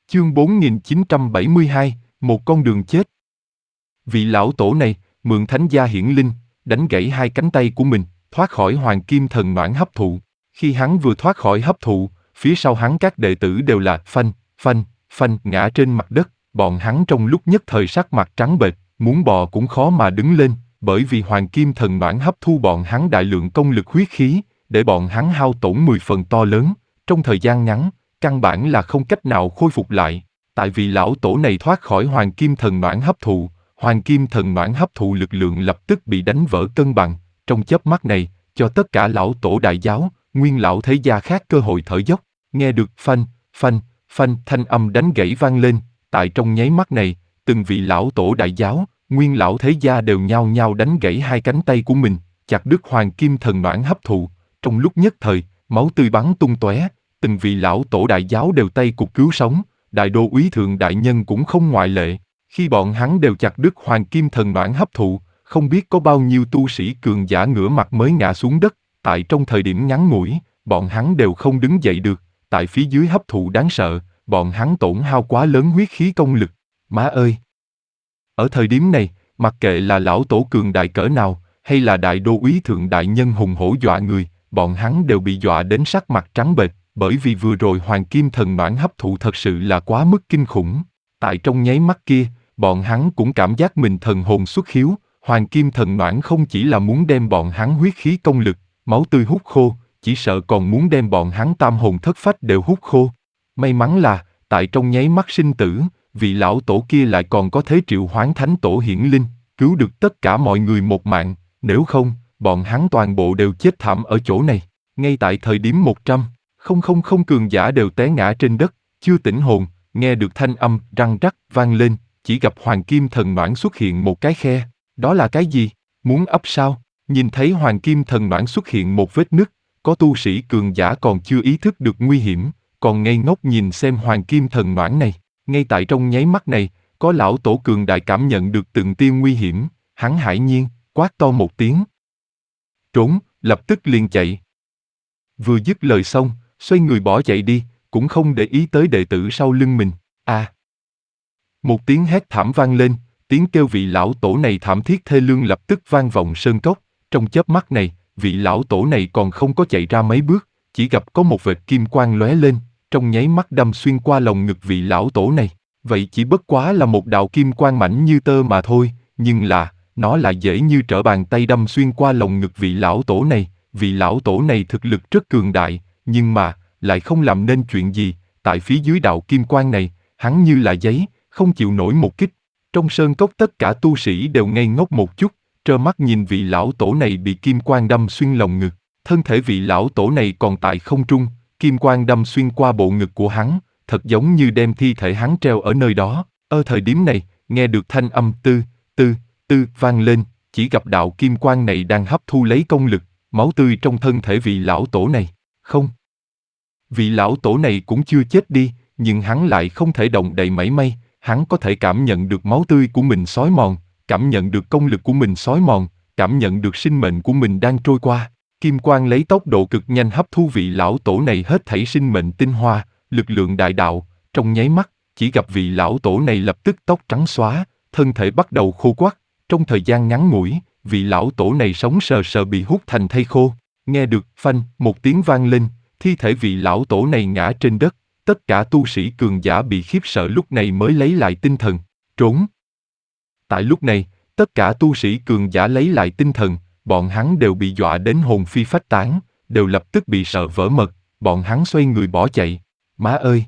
Chương 4972, một con đường chết. Vị lão tổ này, mượn thánh gia hiển linh, đánh gãy hai cánh tay của mình, thoát khỏi hoàng kim thần noãn hấp thụ. Khi hắn vừa thoát khỏi hấp thụ, phía sau hắn các đệ tử đều là phanh, phanh, phanh ngã trên mặt đất. Bọn hắn trong lúc nhất thời sắc mặt trắng bệch, muốn bò cũng khó mà đứng lên, bởi vì hoàng kim thần noãn hấp thu bọn hắn đại lượng công lực huyết khí, để bọn hắn hao tổn 10 phần to lớn, trong thời gian ngắn, căn bản là không cách nào khôi phục lại. Tại vì lão tổ này thoát khỏi hoàng kim thần noãn hấp thụ, hoàng kim thần noãn hấp thụ lực lượng lập tức bị đánh vỡ cân bằng, trong chớp mắt này, cho tất cả lão tổ đại giáo, nguyên lão thế gia khác cơ hội thở dốc. Nghe được phanh, phanh, phanh thanh âm đánh gãy vang lên, tại trong nháy mắt này, từng vị lão tổ đại giáo, nguyên lão thế gia đều nhao nhao đánh gãy hai cánh tay của mình, chặt đứt hoàng kim thần noãn hấp thụ. Trong lúc nhất thời, máu tươi bắn tung tóe, từng vị lão tổ đại giáo đều tay cụt cứu sống, đại đô úy thượng đại nhân cũng không ngoại lệ. Khi bọn hắn đều chặt đứt hoàng kim thần noãn hấp thụ, không biết có bao nhiêu tu sĩ cường giả ngửa mặt mới ngã xuống đất. Tại trong thời điểm ngắn ngủi, bọn hắn đều không đứng dậy được. Tại phía dưới hấp thụ đáng sợ, bọn hắn tổn hao quá lớn huyết khí công lực. Má ơi! Ở thời điểm này, mặc kệ là lão tổ cường đại cỡ nào, hay là đại đô úy thượng đại nhân hùng hổ dọa người, bọn hắn đều bị dọa đến sắc mặt trắng bệch, bởi vì vừa rồi hoàng kim thần noãn hấp thụ thật sự là quá mức kinh khủng. Tại trong nháy mắt kia, bọn hắn cũng cảm giác mình thần hồn xuất hiếu, hoàng kim thần noãn không chỉ là muốn đem bọn hắn huyết khí công lực, máu tươi hút khô, chỉ sợ còn muốn đem bọn hắn tam hồn thất phách đều hút khô. May mắn là, tại trong nháy mắt sinh tử, vị lão tổ kia lại còn có thế triệu hoán thánh tổ hiển linh, cứu được tất cả mọi người một mạng, nếu không, bọn hắn toàn bộ đều chết thảm ở chỗ này. Ngay tại thời điểm 100, không cường giả đều té ngã trên đất, chưa tỉnh hồn, nghe được thanh âm răng rắc vang lên, chỉ gặp hoàng kim thần noãn xuất hiện một cái khe. Đó là cái gì? Muốn ấp sao? Nhìn thấy hoàng kim thần noãn xuất hiện một vết nứt, có tu sĩ cường giả còn chưa ý thức được nguy hiểm, còn ngây ngốc nhìn xem hoàng kim thần noãn này. Ngay tại trong nháy mắt này, có lão tổ cường đại cảm nhận được từng tia nguy hiểm, hắn hải nhiên, quát to một tiếng. Trốn, lập tức liền chạy. Vừa dứt lời xong, xoay người bỏ chạy đi, cũng không để ý tới đệ tử sau lưng mình. Một tiếng hét thảm vang lên, tiếng kêu vị lão tổ này thảm thiết thê lương lập tức vang vọng sơn cốc. Trong chớp mắt này, vị lão tổ này còn không có chạy ra mấy bước, chỉ gặp có một vệt kim quang lóe lên, trong nháy mắt đâm xuyên qua lồng ngực vị lão tổ này. Vậy chỉ bất quá là một đạo kim quang mảnh như tơ mà thôi, nhưng là, nó lại dễ như trở bàn tay đâm xuyên qua lồng ngực vị lão tổ này. Vị lão tổ này thực lực rất cường đại, nhưng mà, lại không làm nên chuyện gì. Tại phía dưới đạo kim quang này, hắn như là giấy, không chịu nổi một kích. Trong sơn cốc tất cả tu sĩ đều ngây ngốc một chút, trơ mắt nhìn vị lão tổ này bị kim quang đâm xuyên lồng ngực. Thân thể vị lão tổ này còn tại không trung, kim quang đâm xuyên qua bộ ngực của hắn, thật giống như đem thi thể hắn treo ở nơi đó. Ở thời điểm này, nghe được thanh âm tư, tư, tư vang lên, chỉ gặp đạo kim quang này đang hấp thu lấy công lực, máu tươi trong thân thể vị lão tổ này. Không. Vị lão tổ này cũng chưa chết đi, nhưng hắn lại không thể động đậy mảy may, hắn có thể cảm nhận được máu tươi của mình xói mòn, cảm nhận được công lực của mình xói mòn, cảm nhận được sinh mệnh của mình đang trôi qua. Kim quang lấy tốc độ cực nhanh hấp thu vị lão tổ này hết thảy sinh mệnh tinh hoa, lực lượng đại đạo, trong nháy mắt, chỉ gặp vị lão tổ này lập tức tóc trắng xóa, thân thể bắt đầu khô quắt, trong thời gian ngắn ngủi, vị lão tổ này sống sờ sờ bị hút thành thây khô. Nghe được phanh một tiếng vang lên, thi thể vị lão tổ này ngã trên đất, tất cả tu sĩ cường giả bị khiếp sợ lúc này mới lấy lại tinh thần, trốn. Tại lúc này, tất cả tu sĩ cường giả lấy lại tinh thần, bọn hắn đều bị dọa đến hồn phi phách tán, đều lập tức bị sợ vỡ mật, bọn hắn xoay người bỏ chạy. Má ơi!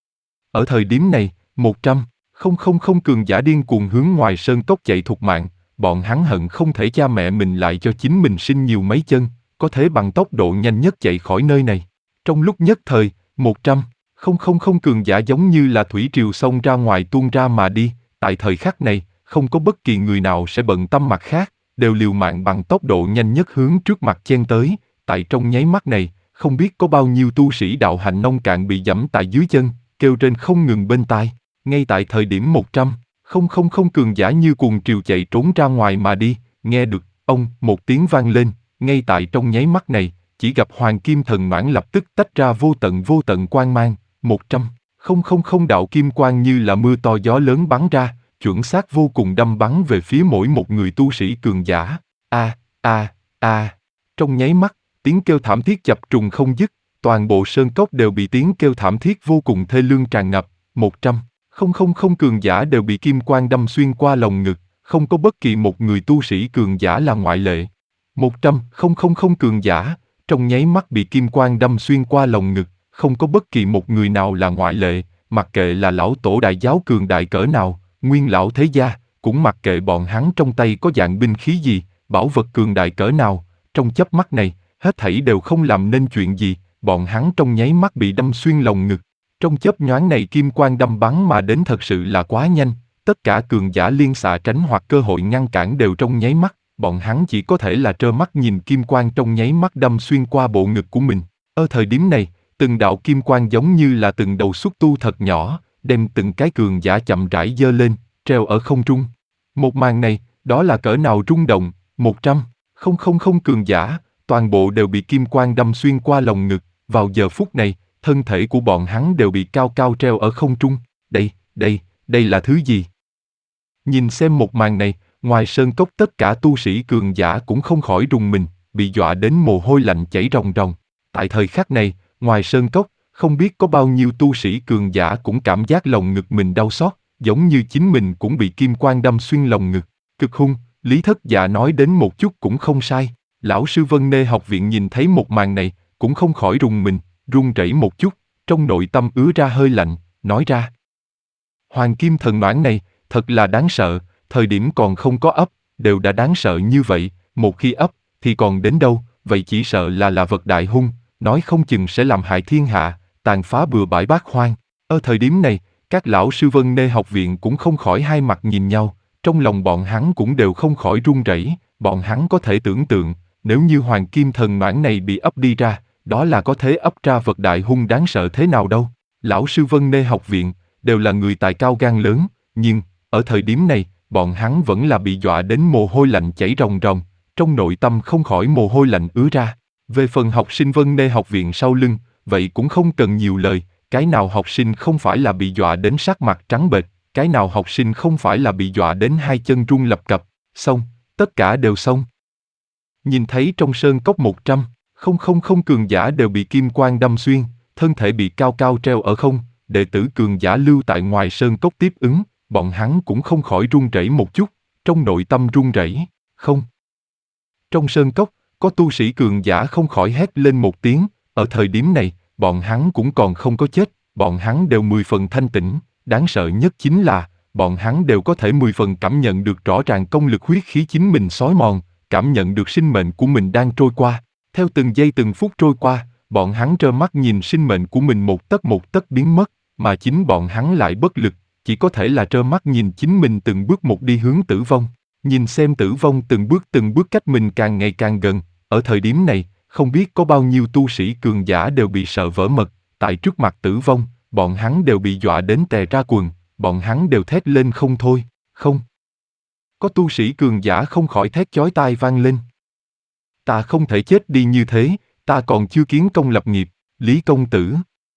Ở thời điểm này, 100, không cường giả điên cuồng hướng ngoài sơn cốc chạy thục mạng, bọn hắn hận không thể cha mẹ mình lại cho chính mình sinh nhiều mấy chân, có thể bằng tốc độ nhanh nhất chạy khỏi nơi này. Trong lúc nhất thời, 100, không cường giả giống như là thủy triều xông ra ngoài tuôn ra mà đi, tại thời khắc này, không có bất kỳ người nào sẽ bận tâm mặt khác, đều liều mạng bằng tốc độ nhanh nhất hướng trước mặt chen tới. Tại trong nháy mắt này, không biết có bao nhiêu tu sĩ đạo hạnh nông cạn bị giẫm tại dưới chân, kêu trên không ngừng bên tai. Ngay tại thời điểm 100, không cường giả như cuồng triều chạy trốn ra ngoài mà đi, nghe được ông một tiếng vang lên, ngay tại trong nháy mắt này, chỉ gặp hoàng kim thần noãn lập tức tách ra vô tận quang mang. 100, Không không không, đạo kim quang như là mưa to gió lớn bắn ra, chuẩn xác vô cùng đâm bắn về phía mỗi một người tu sĩ cường giả. A a a. Trong nháy mắt, tiếng kêu thảm thiết chập trùng không dứt, toàn bộ sơn cốc đều bị tiếng kêu thảm thiết vô cùng thê lương tràn ngập. 100 không cường giả đều bị kim quang đâm xuyên qua lồng ngực, không có bất kỳ một người tu sĩ cường giả là ngoại lệ. 100 không cường giả, trong nháy mắt bị kim quang đâm xuyên qua lồng ngực, không có bất kỳ một người nào là ngoại lệ, mặc kệ là lão tổ đại giáo cường đại cỡ nào, nguyên lão thế gia, cũng mặc kệ bọn hắn trong tay có dạng binh khí gì, bảo vật cường đại cỡ nào, trong chớp mắt này, hết thảy đều không làm nên chuyện gì, bọn hắn trong nháy mắt bị đâm xuyên lồng ngực. Trong chớp nhoáng này kim quang đâm bắn mà đến thật sự là quá nhanh, tất cả cường giả liên xạ tránh hoặc cơ hội ngăn cản đều trong nháy mắt, bọn hắn chỉ có thể là trơ mắt nhìn kim quang trong nháy mắt đâm xuyên qua bộ ngực của mình. Ở thời điểm này, từng đạo kim quang giống như là từng đầu xúc tu thật nhỏ, đem từng cái cường giả chậm rãi giơ lên, treo ở không trung. Một màn này, đó là cỡ nào rung động, 100 không cường giả, toàn bộ đều bị kim quang đâm xuyên qua lồng ngực, vào giờ phút này, thân thể của bọn hắn đều bị cao cao treo ở không trung. Đây là thứ gì? Nhìn xem một màn này, ngoài sơn cốc tất cả tu sĩ cường giả cũng không khỏi rùng mình, bị dọa đến mồ hôi lạnh chảy ròng ròng. Tại thời khắc này, ngoài sơn cốc, không biết có bao nhiêu tu sĩ cường giả cũng cảm giác lồng ngực mình đau xót, giống như chính mình cũng bị kim quang đâm xuyên lồng ngực. Cực hung, Lý Thất Dạ nói đến một chút cũng không sai. Lão sư Vân Nê học viện nhìn thấy một màn này, cũng không khỏi rùng mình, run rẩy một chút, trong nội tâm ứa ra hơi lạnh, nói ra. Hoàng kim thần noãn này, thật là đáng sợ, thời điểm còn không có ấp, đều đã đáng sợ như vậy, một khi ấp, thì còn đến đâu, vậy chỉ sợ là vật đại hung, nói không chừng sẽ làm hại thiên hạ, tàn phá bừa bãi bát hoang. Ở thời điểm này, các lão sư Vân Nê học viện cũng không khỏi hai mặt nhìn nhau, trong lòng bọn hắn cũng đều không khỏi run rẩy, bọn hắn có thể tưởng tượng, nếu như hoàng kim thần noãn này bị ấp đi ra, đó là có thể ấp ra vật đại hung đáng sợ thế nào đâu. Lão sư Vân Nê học viện, đều là người tài cao gan lớn, nhưng, ở thời điểm này, bọn hắn vẫn là bị dọa đến mồ hôi lạnh chảy ròng ròng, trong nội tâm không khỏi mồ hôi lạnh ứa ra. Về phần học sinh Vân Nê học viện sau lưng, vậy cũng không cần nhiều lời, cái nào học sinh không phải là bị dọa đến sắc mặt trắng bệch, cái nào học sinh không phải là bị dọa đến hai chân run lập cập, xong, tất cả đều xong. Nhìn thấy trong sơn cốc 100 không cường giả đều bị kim quang đâm xuyên, thân thể bị cao cao treo ở không, đệ tử cường giả lưu tại ngoài sơn cốc tiếp ứng, bọn hắn cũng không khỏi run rẩy một chút, trong nội tâm run rẩy, không. Trong sơn cốc, có tu sĩ cường giả không khỏi hét lên một tiếng, ở thời điểm này, bọn hắn cũng còn không có chết, bọn hắn đều 10 phần thanh tĩnh, đáng sợ nhất chính là, bọn hắn đều có thể 10 phần cảm nhận được rõ ràng công lực huyết khí chính mình xói mòn, cảm nhận được sinh mệnh của mình đang trôi qua. Theo từng giây từng phút trôi qua, bọn hắn trơ mắt nhìn sinh mệnh của mình một tấc biến mất, mà chính bọn hắn lại bất lực, chỉ có thể là trơ mắt nhìn chính mình từng bước một đi hướng tử vong. Nhìn xem tử vong từng bước cách mình càng ngày càng gần, ở thời điểm này, không biết có bao nhiêu tu sĩ cường giả đều bị sợ vỡ mật, tại trước mặt tử vong, bọn hắn đều bị dọa đến tè ra quần, bọn hắn đều thét lên không thôi, không. Có tu sĩ cường giả không khỏi thét chói tai vang lên. Ta không thể chết đi như thế, ta còn chưa kiến công lập nghiệp, Lý công tử.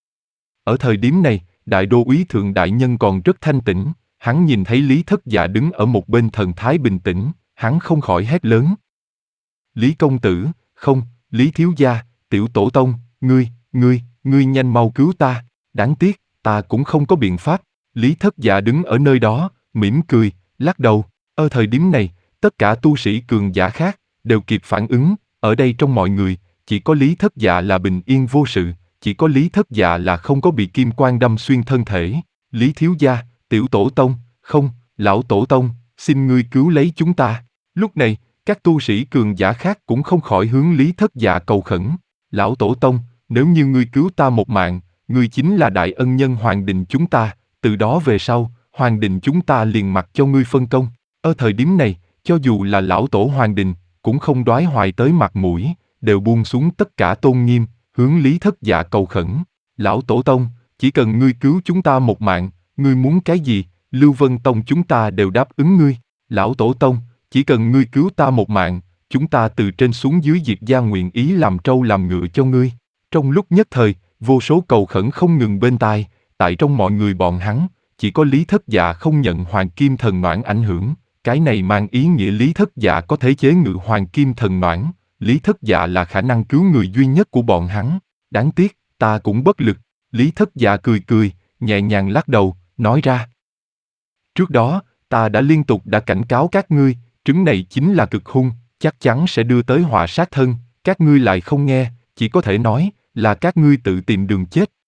Ở thời điểm này, đại đô úy thượng đại nhân còn rất thanh tĩnh, hắn nhìn thấy Lý Thất Dạ đứng ở một bên thần thái bình tĩnh, hắn không khỏi hét lớn. Lý công tử, không, Lý thiếu gia, tiểu tổ tông, ngươi nhanh mau cứu ta, đáng tiếc, ta cũng không có biện pháp. Lý Thất Dạ đứng ở nơi đó, mỉm cười, lắc đầu. Ở thời điểm này, tất cả tu sĩ cường giả khác, đều kịp phản ứng, ở đây trong mọi người, chỉ có Lý Thất Dạ là bình yên vô sự, chỉ có Lý Thất Dạ là không có bị kim quang đâm xuyên thân thể. Lý thiếu gia, tiểu tổ tông, không, lão tổ tông, xin ngươi cứu lấy chúng ta. Lúc này, các tu sĩ cường giả khác cũng không khỏi hướng Lý Thất Dạ cầu khẩn. Lão tổ tông, nếu như ngươi cứu ta một mạng, ngươi chính là đại ân nhân hoàng đình chúng ta, từ đó về sau, hoàng đình chúng ta liền mặc cho ngươi phân công. Ở thời điểm này, cho dù là lão tổ hoàng đình, cũng không đoái hoài tới mặt mũi, đều buông xuống tất cả tôn nghiêm, hướng Lý Thất Dạ cầu khẩn. Lão tổ tông, chỉ cần ngươi cứu chúng ta một mạng, ngươi muốn cái gì, Lưu Vân Tông chúng ta đều đáp ứng ngươi. Lão tổ tông, chỉ cần ngươi cứu ta một mạng, chúng ta từ trên xuống dưới Diệp gia nguyện ý làm trâu làm ngựa cho ngươi. Trong lúc nhất thời, vô số cầu khẩn không ngừng bên tai, tại trong mọi người bọn hắn, chỉ có Lý Thất Dạ không nhận Hoàng Kim Thần Noãn ảnh hưởng, cái này mang ý nghĩa Lý Thất Dạ có thể chế ngự Hoàng Kim Thần Noãn, Lý Thất Dạ là khả năng cứu người duy nhất của bọn hắn. Đáng tiếc, ta cũng bất lực. Lý Thất Dạ cười cười, nhẹ nhàng lắc đầu, nói ra. Trước đó, ta đã liên tục cảnh cáo các ngươi, trứng này chính là cực hung, chắc chắn sẽ đưa tới họa sát thân, các ngươi lại không nghe, chỉ có thể nói là các ngươi tự tìm đường chết.